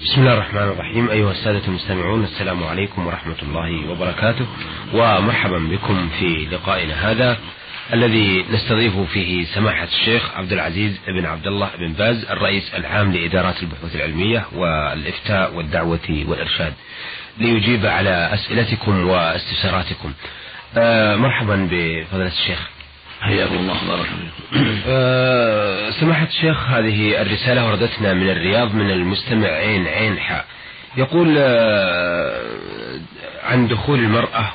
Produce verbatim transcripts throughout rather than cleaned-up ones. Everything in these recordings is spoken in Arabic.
بسم الله الرحمن الرحيم. أيها السادة المستمعون، السلام عليكم ورحمة الله وبركاته، ومرحبا بكم في لقائنا هذا الذي نستضيف فيه سماحة الشيخ عبد العزيز بن عبد الله بن باز، الرئيس العام لإدارات البحوث العلمية والإفتاء والدعوة والإرشاد، ليجيب على أسئلتكم واستفساراتكم. آه مرحبا بفضيلة الشيخ، حياكم الله وبارك فيكم. أه سماحة الشيخ، هذه الرسالة وردتنا من الرياض من المستمع عين عين حاء، يقول أه عن دخول المرأة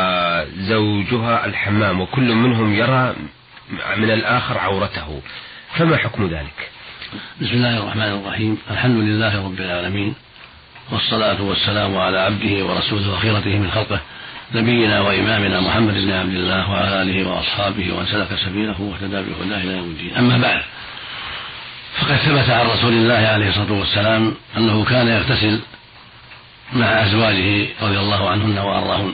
وزوجها الحمام وكل منهم يرى من الآخر عورته، فما حكم ذلك؟ بسم الله الرحمن الرحيم. الحمد لله رب العالمين، والصلاة والسلام على عبده ورسوله وخيرته من خلقه نبينا وإمامنا محمد بن عبد الله وعلى آله وأصحابه ومن سلك سبيله واهتدى بهداه إلى يوم الدين. أما بعد، فقد ثبت عن رسول الله عليه الصلاة والسلام أنه كان يغتسل مع أزواجه رضي الله عنهن وأرضاهن،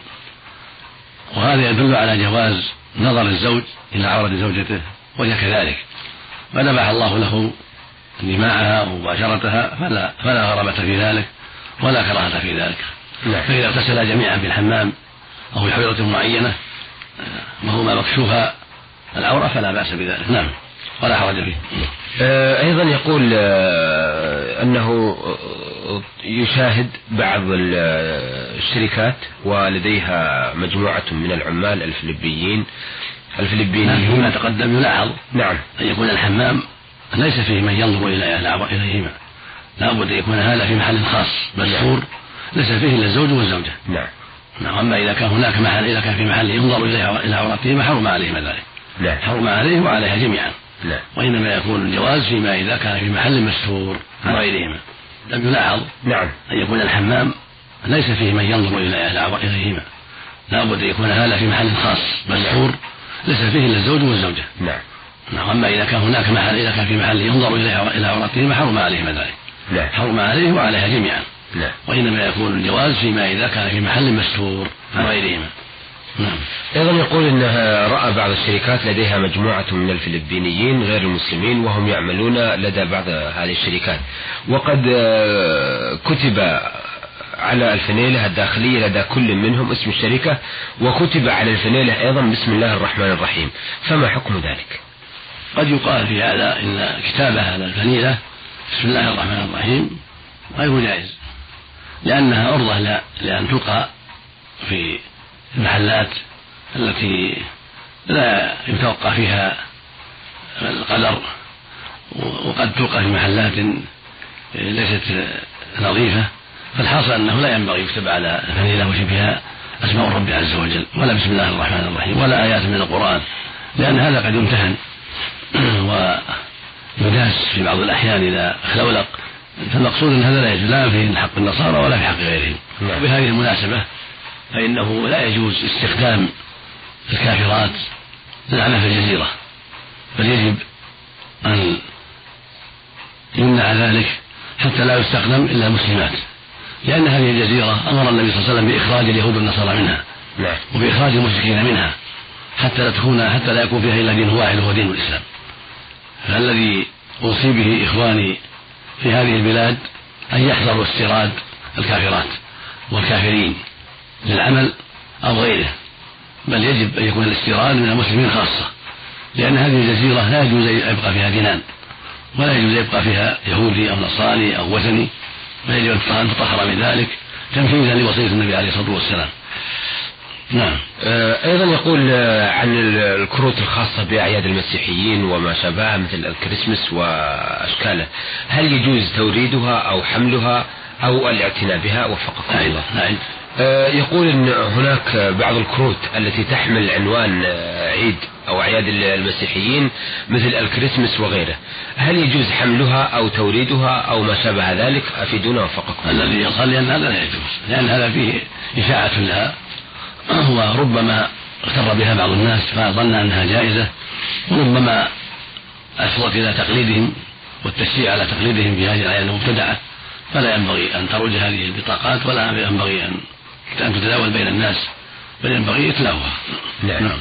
وهذا يدل على جواز نظر الزوج إلى عورة زوجته وهي كذلك، فنبح الله له دماءها ومباشرتها، فلا, فلا غرابة في ذلك ولا كراهة في ذلك. فإذا اغتسل جميعا في الحمام أو في حجرة معينة وهما مكشوفا العورة فلا بأس بذلك، نعم، ولا حرج فيه. أيضا يقول أنه يشاهد بعض الشركات ولديها مجموعة من العمال الفلبيين الفلبينيين فيما تقدم يلاحظ نعم أن يكون الحمام ليس فيه من ينظر إليهما، لا بد أن يكون هذا في محل خاص مستور ليس فيه إلا الزوج والزوجة. نعم. نعم. أما إذا كان هناك محل، إذا كان في محل ينظر إلى عورتهما حرم عليهما ذلك. نعم. حرم عليه وعليها جميعا. نعم. وإنما يكون الجواز فيما إذا كان في محل مستور عن غيرهما. لم يلاحظ نعم أن يكون الحمام ليس فيه من ينظر إليهما، لا بد أن يكون هذا في محل خاص مستور ليس فيه إلا الزوج والزوجة. نعم. نعم. أما إذا كان هناك محل، إذا كان في محل ينظر إلى عورتهما حرم عليهما ذلك. نعم. حرم عليه وعليها جميعا. نعم. وإنما يكون الجواز فيما إذا كان في محل مستور عن غيرهما. نعم. أيضا يقول أنها رأى بعض الشركات لديها مجموعة من الفلبينيين غير المسلمين وهم يعملون لدى بعض هذه الشركات، وقد كتب على الفنيلة الداخلية لدى كل منهم اسم الشركة، وكتب على الفنيلة أيضا بسم الله الرحمن الرحيم، فما حكم ذلك؟ قد يقال في هذا إن كتابة على الفنيلة بسم الله الرحمن الرحيم غير جائز، لأنها عرضة لأن تلقى في المحلات التي لا يتوقع فيها القدر، وقد تلقى في محلات ليست نظيفة، فالحاصل أنه لا ينبغي يكتب على الفنيلة وشبهها أسماء الرب عز وجل ولا بسم الله الرحمن الرحيم ولا آيات من القرآن، لأن هذا قد يمتهن ويداس في بعض الأحيان إذا خلولق. فالمقصود أن هذا لا يجوز لا في حق النصارى ولا في حق غيرهم. وبهذه المناسبة فإنه لا يجوز استخدام الكافرات للعمل في الجزيرة، بل يجب أن يمنع ذلك حتى لا يستخدم إلا المسلمات، لأن هذه الجزيرة أمر النبي صلى الله عليه وسلم بإخراج اليهود والنصارى منها وبإخراج المشركين منها حتى لا تكون حتى لا يكون فيها إلا دين واحد وهو دين الإسلام. فالذي أوصي به إخواني في هذه البلاد أن يحذروا استيراد الكافرات والكافرين للعمل أو غيره، بل يجب أن يكون الاستيراد من المسلمين خاصة، لأن هذه الجزيرة لا يجوز يبقى فيها دينان ولا يجوز يبقى فيها يهودي أو نصراني أو وثني، ويجب أن تطهر من ذلك تنفيذا لوصية النبي عليه الصلاة والسلام. نعم. أيضا يقول عن الكروت الخاصة بأعياد المسيحيين وما شابهها مثل الكريسماس وأشكاله، هل يجوز توريدها أو حملها أو الاعتناء بها؟ وفقكم الله. نعم. يقول أن هناك بعض الكروت التي تحمل عنوان عيد أو أعياد المسيحيين مثل الكريسماس وغيره، هل يجوز حملها أو توريدها أو ما شابه ذلك؟ أفيدونا وفقكم. الذي يصل لأن هذا لا يجوز، لأن هذا فيه إشاعة لها، وربما اغتر بها بعض الناس فظن أنها جائزة، وربما أفضت إلى تقليدهم والتشجيع على تقليدهم في هذه الأعياد المبتدعة، فلا ينبغي أن تروج هذه البطاقات ولا ينبغي أن تتداول بين الناس، بل ينبغي إتلافها. نعم. نعم.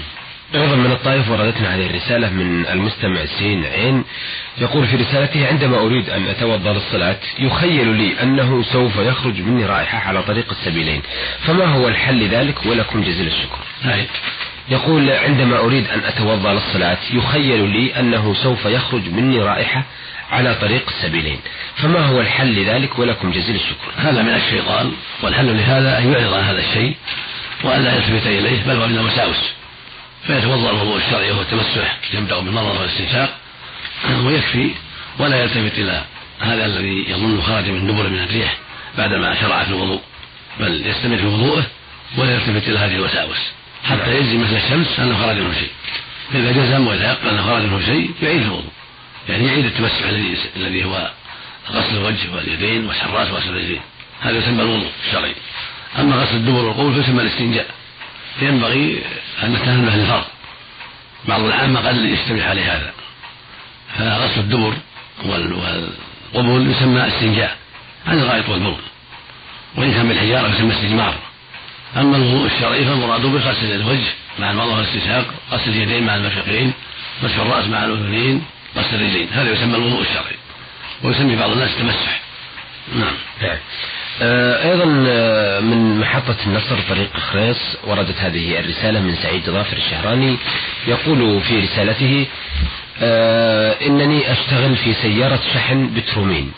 أيضا من الطائف وردتنا هذه الرسالة من المستمع سين عين، يقول في رسالته: عندما أريد أن أتوضأ للصلاة يخيل لي أنه سوف يخرج مني رائحة على طريق السبيلين، فما هو الحل لذلك؟ ولكم جزيل الشكر. هاي. يقول: عندما أريد أن أتوضأ للصلاة يخيل لي أنه سوف يخرج مني رائحة على طريق السبيلين، فما هو الحل لذلك؟ ولكم جزيل الشكر. هذا من الشيطان، والحل لهذا أن يعرض عن هذا الشيء وأن لا يلتفت إليه، بل هو من الوساوس، فيتوضأ الوضوء الشرعي وهو التمسح، يبدأ بالمضمضة والاستنشاق ويكفي، ولا يلتفت إلى هذا الذي يظن خرج من دبر من الريح بعدما شرع في الوضوء، بل يستمر في وضوءه ولا يلتفت إلى هذه الوساوس حتى يجزم مثل الشمس أنه خرج منه شيء. فإذا جزم ويتيقن أنه خرج منه شيء يعيد الوضوء، يعني يعيد التمسح الذي الذي هو غسل الوجه واليدين والشراس وغسل الرجلين، هذا يسمى الوضوء الشرعي. أما غسل الدبر والقبول فيسمى الاستنجاء، ينبغي أن نتهم أهل الفرض، بعض العامة قد يشتبه عليه هذا، فغسل الدبر والقبول يسمى استنجاء عن الغائط والبول، وإن كان بالحجارة يسمى استجمار. أما الوضوء الشرعي فالمراد بغسل الوجه مع المضمضة والاستنشاق، غسل اليدين مع المرفقين، مسح الرأس مع الأذنين، غسل الرجلين، هذا يسمى الوضوء الشرعي، ويسمي بعض الناس التمسح. نعم. نعم. أيضا من محطة النصر طريق خريص وردت هذه الرسالة من سعيد ظافر الشهراني، يقول في رسالته: إنني أشتغل في سيارة شحن بترومين،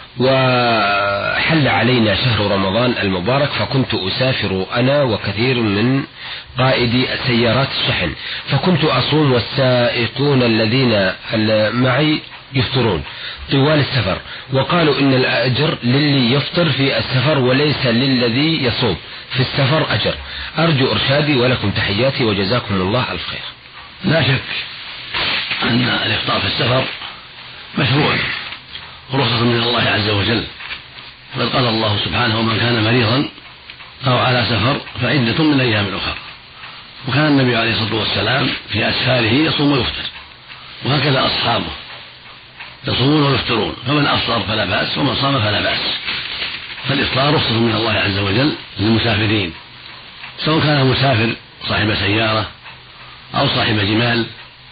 وحل علينا شهر رمضان المبارك، فكنت أسافر أنا وكثير من قائدي سيارات الشحن، فكنت أصوم والسائقون الذين معي يفطرون طوال السفر، وقالوا إن الأجر للي يفطر في السفر وليس للذي يصوم في السفر أجر. أرجو إرشادي، ولكم تحياتي وجزاكم الله الف خير. لا شك أن الإفطار في السفر مشروع رخصة من الله عز وجل، بل قال الله سبحانه: ومن كان مريضا أو على سفر فعدة من أيام أخرى. وكان النبي عليه الصلاة والسلام في أسفاره يصوم ويفطر، وهكذا أصحابه يصومون ويفطرون، فمن أفطر فلا بأس ومن صام فلا بأس. فالإفطار رخصة من الله عز وجل للمسافرين، سواء كان مسافر صاحب سيارة أو صاحب جمال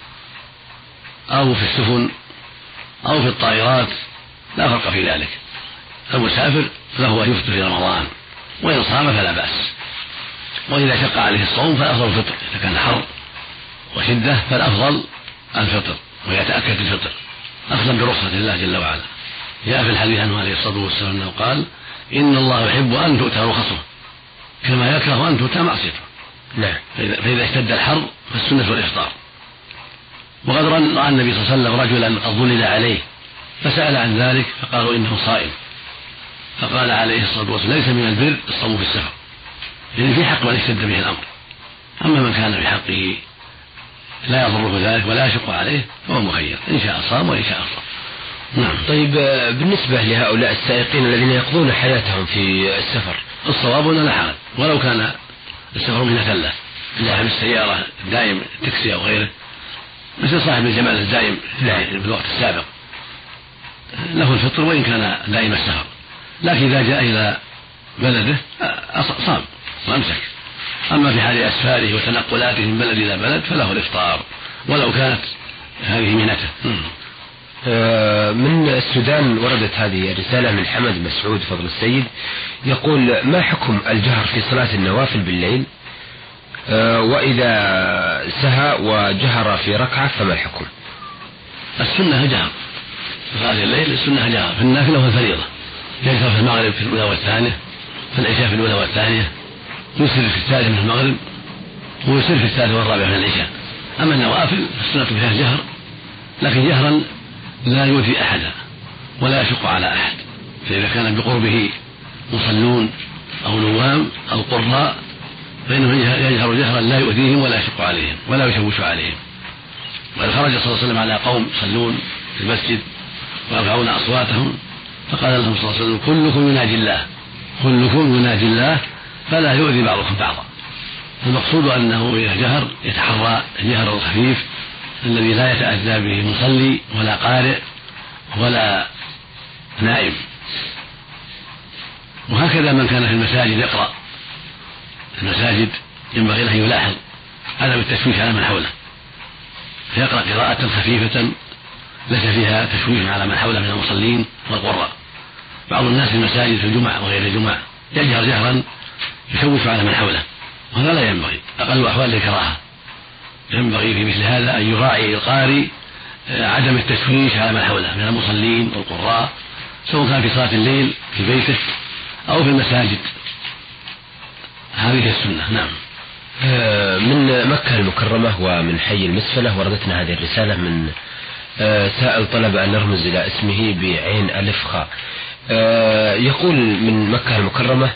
أو في السفن أو في الطائرات، لا فرق في ذلك. المسافر له أن يفطر في رمضان، وإن صام فلا بأس. وإذا شق عليه الصوم فالأفضل الفطر، إذا كان حر وشدة فالأفضل الفطر ويتأكد الفطر أخذا برخصة الله جل وعلا. جاء في الحديث عنه عليه الصلاة والسلام أنه قال: إن الله يحب أن تؤتى رخصه كما يكره أن تؤتى معصيته. نعم. فإذا اشتد الحر فالسنة والإفطار. وقد رأى النبي صلى الله عليه وسلم رجلا قد ظلل عليه فسأل عن ذلك فقالوا إنه صائم، فقال عليه الصلاة والسلام: ليس من البر الصوم في السفر، يعني في حق من اشتد به الأمر. أما من كان في حقه لا يضره ذلك ولا يشق عليه فهو مخير، إن شاء صام وإن شاء أفطر. نعم. طيب، بالنسبة لهؤلاء السائقين الذين يقضون حياتهم في السفر، الصواب أنه لا حرج ولو كان السفر من ثلة، صاحب السيارة الدائم تكسي أو غيره، مثل صاحب الجمال الدائم في الوقت السابق، له الفطر وإن كان دائم السفر، لكن إذا جاء إلى بلده صام وأمسك. أما في حال أسفاره وتنقلاته من بلد إلى بلد فله الإفطار ولو كانت هذه مهنته. من السودان وردت هذه الرسالة من حمد مسعود فضل السيد، يقول: ما حكم الجهر في صلاة النوافل بالليل؟ وإذا سهى وجهر في ركعة فما الحكم؟ السنة جهر في صلاة الليل، السنة جهر في النافلة والفريضة، يجهر في المغرب في الأولى والثانية، في العشاء في الأولى والثانية، يسر في الثالثة من المغرب، ويسر في الثالثة والرابعة من العشاء. أما النوافل السنة فيها جهر، لكن جهرا لا يؤذي أحدا ولا يشق على أحد، فإذا كان بقربه مصلون أو نوام أو قراء فإنه يجهر جهرا لا يؤذيهم ولا يشق عليهم ولا يشوش عليهم. وإذ خرج صلى الله عليه وسلم على قوم يصلون في المسجد ويرفعون أصواتهم فقال لهم صلى الله عليه وسلم: كلكم يناجي الله كلكم يناجي الله فلا يؤذي بعضكم بعضا. المقصود أنه إذا جهر يتحرى الجهر الخفيف الذي لا يتأذى به مصلي ولا قارئ ولا نائم. وهكذا من كان في المساجد يقرأ، المساجد ينبغي له يلاحظ عدم التشويش على من حوله، فيقرأ قراءة خفيفة ليس فيها تشويش على من حوله من المصلين والقراء. بعض الناس في المساجد في الجمعة وغير الجمعة يجهر جهرا يشوش على من حوله، وهذا لا ينبغي، أقل أحوال الكراهة. ينبغي في مثل هذا أن يراعي القارئ عدم التشويش على من حوله من المصلين والقراء، سواء كان في صلاة الليل في بيته أو في المساجد. هذه السنة. نعم. من مكة المكرمة ومن حي المسفلة وردتنا هذه الرسالة من سائل طلب أن نرمز إلى اسمه بعين ألف خاء. يقول من مكة المكرمة: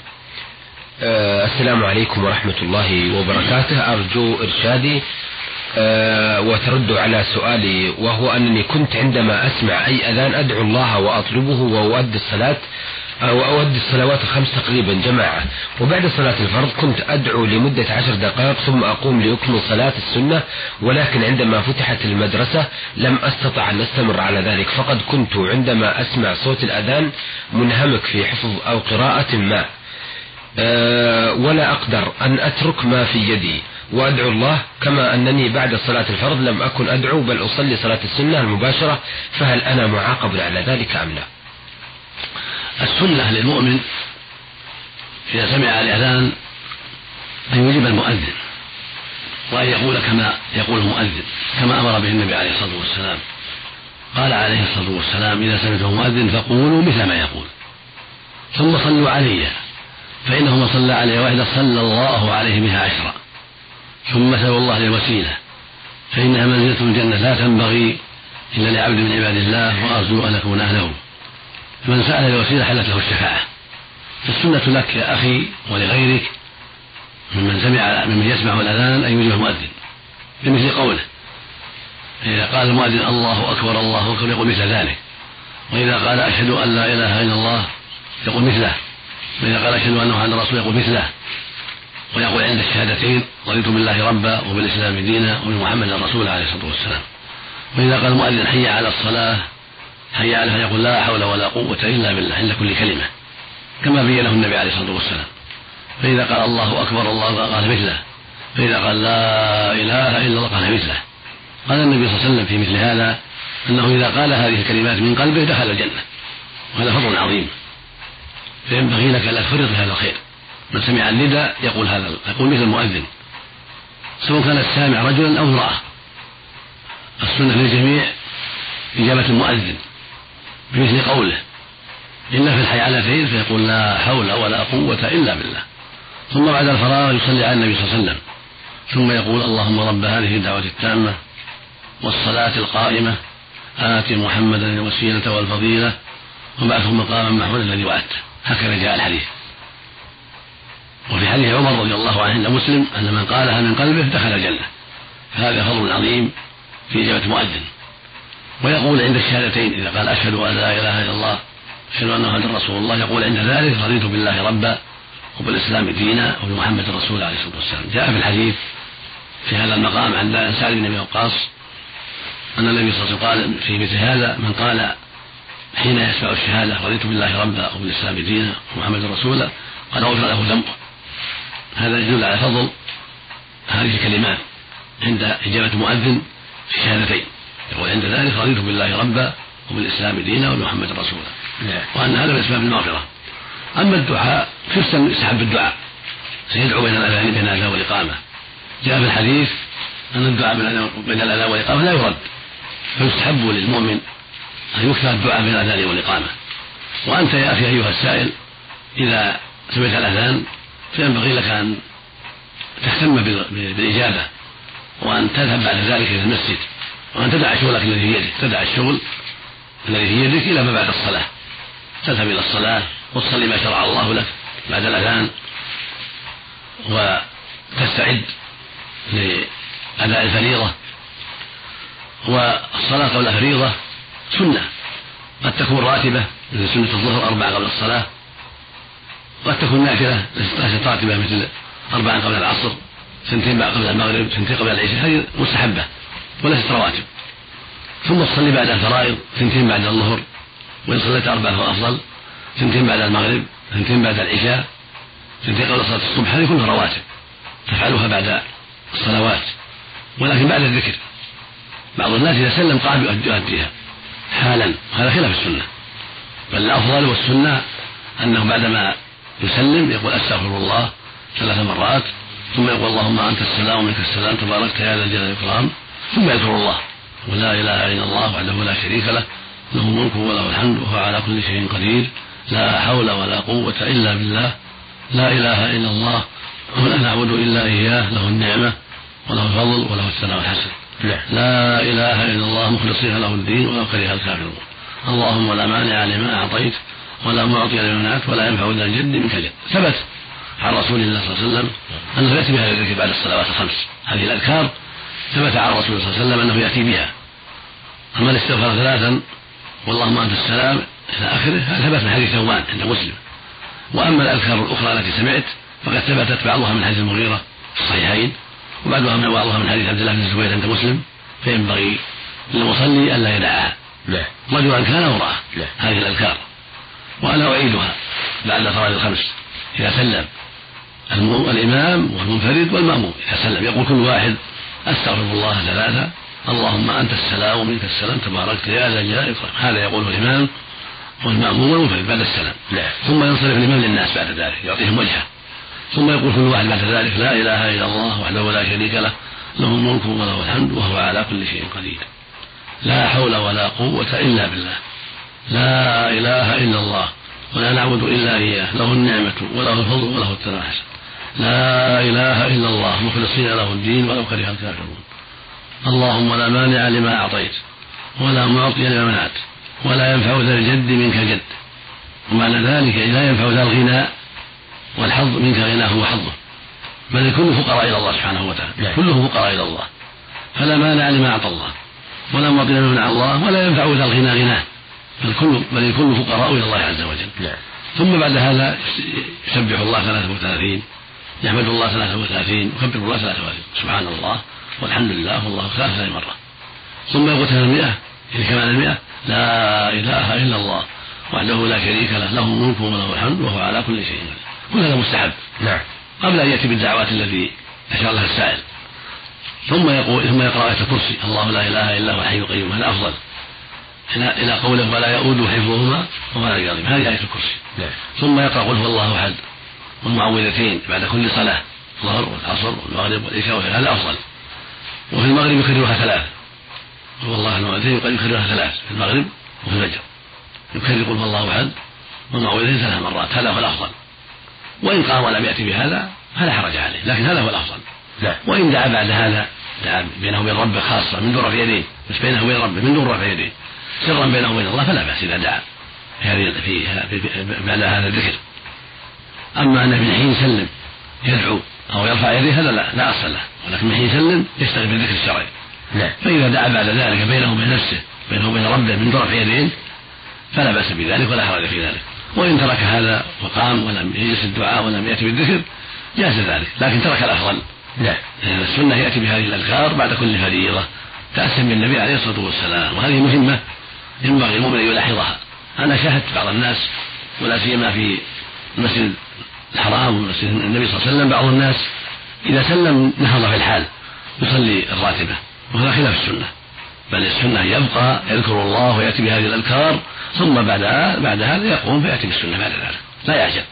السلام عليكم ورحمة الله وبركاته، أرجو إرشادي وترد على سؤالي، وهو أنني كنت عندما أسمع أي أذان أدعو الله وأطلبه وأؤدي الصلاة أو أؤدي الصلوات الخمس تقريبا جماعة، وبعد صلاة الفرض كنت أدعو لمدة عشر دقائق ثم أقوم لأكمل صلاة السنة، ولكن عندما فتحت المدرسة لم أستطع أن أستمر على ذلك، فقد كنت عندما أسمع صوت الأذان منهمك في حفظ أو قراءة ما أه ولا أقدر أن أترك ما في يدي وأدعو الله، كما أنني بعد صلاة الفرض لم أكن أدعو بل أصلي صلاة السنة المباشرة، فهل أنا معاقب على ذلك أم لا؟ السنة للمؤمن إذا سمع الأذان أن يجيب المؤذن وأن يقول كما يقول المؤذن، كما أمر به النبي عليه الصلاة والسلام. قال عليه الصلاة والسلام: إذا سمعتم المؤذن فقولوا مثل ما يقول ثم صلوا علي، فإنه من صلى علي واحدة صلى الله عليه بها عشرا، ثم سألوا الله للوسيلة فإنها منزلة الجنة لا تنبغي إلا لعبد من عباد الله، وأرجو أن أكون أهله. من سأل الوسيلة حلت له الشفاعة. فالسنة لك يا أخي ولغيرك ممن سمع ممن يسمع الأذان أن يجيب المؤذن بمثل قوله. إذا قال المؤذن الله أكبر الله أكبر يقول مثل ذلك، وإذا قال أشهد أن لا إله إلا الله يقول مثله، وإذا قال أشهد أن محمدا رسول يقول مثله، ويقول عند الشهادتين رضيت بالله ربا وبالإسلام دينا وبمحمد رسولا عليه الصلاة والسلام. وإذا قال المؤذن حي على الصلاة حي على فيقول لا حول ولا قوة إلا بالله عند كل كلمة، كما بينه النبي عليه الصلاة والسلام. فإذا قال الله أكبر الله قال مثله، فإذا قال لا إله إلا الله قال مثله. قال النبي صلى الله عليه وسلم في مثل هذا أنه إذا قال هذه الكلمات من قلبه دخل الجنة، وهذا فضل عظيم، فينبغي لك أن لا تفرط في هذا الخير. من سمع النداء يقول هذا يقول مثل المؤذن، سواء كان السامع رجلا أو امرأة. السنة للجميع إجابة المؤذن بمثل قوله إن في الحيعلتين فيقول لا حول ولا قوة إلا بالله، ثم بعد الفراغ يصلي على النبي صلى الله عليه وسلم، ثم يقول اللهم رب هذه الدعوة التامة والصلاة القائمة آت محمدا الوسيلة والفضيلة وبعثه مقاما محمودا الذي وعدته. هكذا جاء الحديث. وفي حديث عمر رضي الله عنه عند مسلم أن من قالها من قلبه دخل الجنة، فهذا فضل عظيم في إجابة مؤذن. ويقول عند الشهادتين إذا قال أشهد أن لا إله إلا الله أشهد أن محمدا رسول الله يقول عند ذلك رضيت بالله ربا وبالإسلام دينا وبمحمد رسول عليه الصلاة والسلام. جاء في الحديث في هذا المقام عند سعد بن أبي وقاص أن النبي صلى الله عليه وسلم قال في مثل هذا من قال حين يسمع الشهادة رضيت بالله ربا وبالإسلام دينا ومحمد رسولا قال غفر له ذنبه. هذا يدل على فضل هذه الكلمات عند إجابة مؤذن في الشهادتين، يقول عند ذلك رضيت بالله ربا وبالإسلام دينا ومحمد رسولا، وأن هذا من أسباب المغفرة. أما الدعاء فيستحب الدعاء، سيدعو بين الأذان بين الأذان والإقامة. جاء في الحديث أن الدعاء بين الأذان والإقامة لا يرد، فيستحب للمؤمن أن يكثر الدعاء بين الأذان والإقامة. وأنت يا أخي أيها السائل إذا سمعت الأذان فينبغي لك أن تهتم بالإجابة، وأن تذهب بعد ذلك إلى المسجد، وأن تدع شغلك الذي في يدك، تدع الشغل الذي في يدك إلى ما بعد الصلاة، تذهب إلى الصلاة وتصلي ما شرع الله لك بعد الأذان، وتستعد لأداء الفريضة. والصلاة قبل الفريضة سنة، قد تكون راتبة مثل سنة الظهر أربعة قبل الصلاة، قد تكون نافلة ليست راتبة مثل أربعة قبل العصر، سنتين بعد قبل المغرب، سنتين قبل العشاء، هذه مستحبة وليست رواتب. ثم تصلي بعد الفرائض سنتين بعد الظهر، وإن صليت أربعة فهو أفضل، سنتين بعد المغرب، سنتين بعد العشاء، سنتين قبل صلاة الصبح، هذه كلها رواتب تفعلها بعد الصلوات، ولكن بعد الذكر. بعض الناس إذا سلم قام يؤديها حالا، هذا خلاف السنة، بل الأفضل والسنة أنه بعدما يسلم يقول أستغفر الله ثلاث مرات، ثم يقول اللهم أنت السلام ومنك السلام تباركت يا ذا الجلال والإكرام، ثم يذكر الله ولا إله إلا الله وحده لا شريك له له الملك وله الحمد وهو على كل شيء قدير لا حول ولا قوة إلا بالله لا إله إلا الله ولا نعبد إلا إياه له النعمة وله الفضل وله الثناء الحسن لا إله إلا الله مخلصين له الدين ولو كره الكافرون اللهم لا مانع لما أعطيت ولا معطي لما منعت ولا ينفع ذا الجد منك الجد. ثبت عن رسول الله صلى الله عليه وسلم أنه يأتي بهذا الذكر بعد الصلوات الخمس. هذه الأذكار ثبت عن الرسول صلى الله عليه وسلم أنه يأتي بها. أما الاستغفار ثلاثا واللهم أنت السلام إلى آخره هذا ثبت من حديث ثوبان عند مسلم. وأما الأذكار الأخرى التي سمعت فقد ثبتت بعضها من حديث المغيرة في الصحيحين وبعضها من بعضها من حديث عبد الله بن الزبير عند مسلم، فينبغي للمصلي ألا يدعها رجلا كان أو امرأة هذه الأذكار. وأنا أعيدها بعد صلاة الخمس إذا سلم الإمام والمنفرد والمأموم. إذا سلم يقول كل واحد أستغفر الله ثلاثة اللهم أنت السلام ومنك السلام تباركت يا ذا الجلال والإكرام. هذا يقوله الإمام والمأموم والمنفرد بعد السلام. ثم ينصرف الإمام للناس بعد ذلك يعطيهم وجهه، ثم يقول كل واحد بعد ذلك لا إله إلا الله وحده لا شريك له له الملك وله الحمد وهو على كل شيء قدير لا حول ولا قوة إلا بالله لا إله إلا الله ولا نعبد إلا إياه له النعمة وله الفضل وله الثناء الحسن لا إله إلا الله مخلصين له الدين ولو كره الكافرون اللهم لا مانع لما أعطيت ولا معطي لما منعت ولا ينفع ذا الجد منك الجد. ومعنى ذلك لا ينفع ذا الغنى والحظ منك غناه وحظه، بل الكل فقراء إلى الله سبحانه وتعالى، كله فقراء إلى الله، فلا مانع لما أعطى الله ولا معطي لما منع الله ولا ينفع ذا الغنى غناه، بل الكل بل الكل فقراء إلى الله عز وجل. ثم بعد هذا يسبح الله ثلاثة وثلاثين يحمد الله ثلاثة وثلاثين يكبر الله ثلاثة وثلاثين سبحان الله والحمد لله والله ثلاثة مرة، ثم يقول المئة إلى كمال المئة لا إله إلا الله وحده لا شريك له له الملك وله الحمد وهو على كل شيء قدير. كل هذا مستحب نعم قبل أن يأتي بالدعوات التي أشار لها السائل. ثم يقول ثم يقرأ آية الكرسي الله لا إله إلا هو الحي القيوم هذا أفضل إلى قوله ولا يؤود حفظهما وهو العلي العظيم هذه آية الكرسي. ثم يقرأ قل هو الله أحد والمعوذتين بعد كل صلاة الظهر والعصر والمغرب والعشاء هذا أفضل. وفي المغرب يكررها ثلاث هو الله المعوذتين قد يكررها ثلاث في المغرب وفي الفجر يكرر قل هو الله أحد والمعوذتين ثلاث مرات هذا هو الأفضل. وإن قام ولم يأتي بهذا فلا حرج عليه لكن هذا هو الأفضل. لا. وإن دعا بعد هذا دعا بينه وبين ربه خاصة من دون رفع يديه مش بينه وبين ربه من دون رفع يديه سرا بينه وبين الله فلا بأس إذا دعا في بعد هذا الذكر. أما أن من حين يسلم يدعو أو يرفع يديه هذا لا, لا أصل له، ولكن من حين يسلم يشتغل بالذكر الشرعي. فإذا دعا بعد ذلك بينه وبين نفسه بينه وبين ربه من دون رفع يديه فلا بأس بذلك ولا حرج في ذلك. وإن ترك هذا وقام ولم يجلس الدعاء ولم يأتي بالذكر جاز ذلك، لكن ترك الأفضل. لا السنة يأتي بهذه الأذكار بعد كل فريضة تأسم بالنبي عليه الصلاة والسلام، وهذه مهمة ينبغي المؤمن أن يلاحظها. أنا شاهدت بعض الناس ولا سيما في المسجد الحرام ومسجد النبي صلى الله عليه وسلم بعض الناس إذا سلم نهض في الحال يصلي الراتبة وهذا خلاف السنة، بل السنة يبقى يذكر الله ويأتي بهذه الأذكار ثم بعد بعد هذا يقوم فيأتي بالسنة بعد ذلك لا يعجل.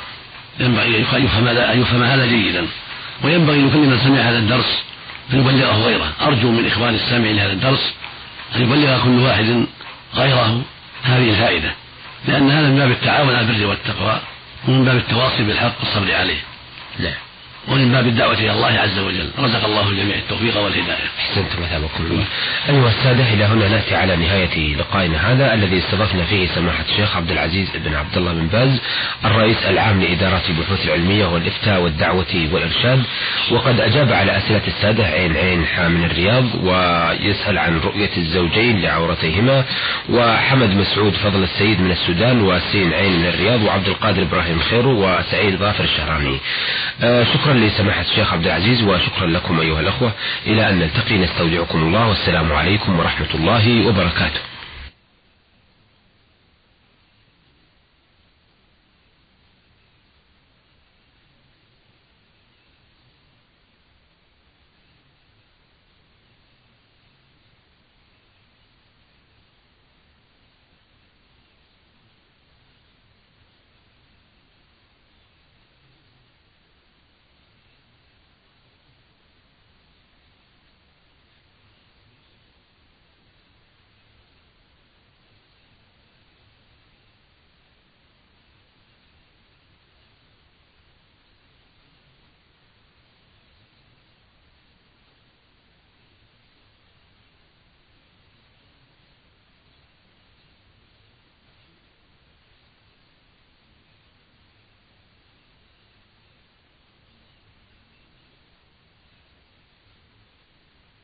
ينبغي أن يفهم هذا جيدا، وينبغي لكل من سمع هذا الدرس أن يبلغه غيره. أرجو من إخوان السامعين لهذا الدرس أن يبلغ كل واحد غيره هذه الفائدة، لأن هذا من باب التعاون على البر والتقوى ومن باب التواصي بالحق والصبر عليه لا ومن باب الدعوة إلى الله عز وجل. رزق الله الجميع التوفيق والهداية. أحسنتم وثابكم الله. أيها السادة إلى هنا نأتي على نهاية لقائنا هذا الذي استضفنا فيه سماحة الشيخ عبد العزيز بن عبد الله بن باز الرئيس العام لإدارة البحوث العلمية والإفتاء والدعوة والإرشاد، وقد أجاب على أسئلة السادة عين عين حا من الرياض ويسأل عن رؤية الزوجين لعورتيهما، وحمد مسعود فضل السيد من السودان، وسين عين من الرياض، وعبد القادر إبراهيم خيرو، وسعيد ظافر الشهراني. آه شكرا لسماحة الشيخ عبد العزيز وشكرا لكم أيها الأخوة، إلى أن نلتقي نستودعكم الله والسلام عليكم ورحمة الله وبركاته.